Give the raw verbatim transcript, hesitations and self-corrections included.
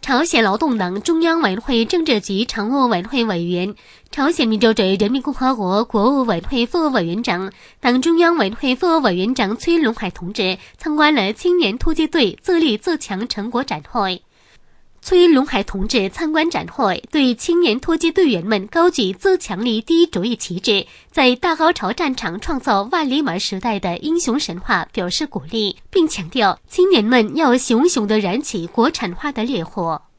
朝鲜劳动党中央委员会政治局常务委员会委员、朝鲜民主主义人民共和国国务委员会副委员长、党中央委员会副委员长崔龙海同志参观了青年突击队自立自强成果展会。崔龙海同志参观展会，对青年突击队员们高举自强力第一主义旗帜，在大高潮战场创造万里马时代的英雄神话表示鼓励，并强调青年们要熊熊地燃起国产化的烈火。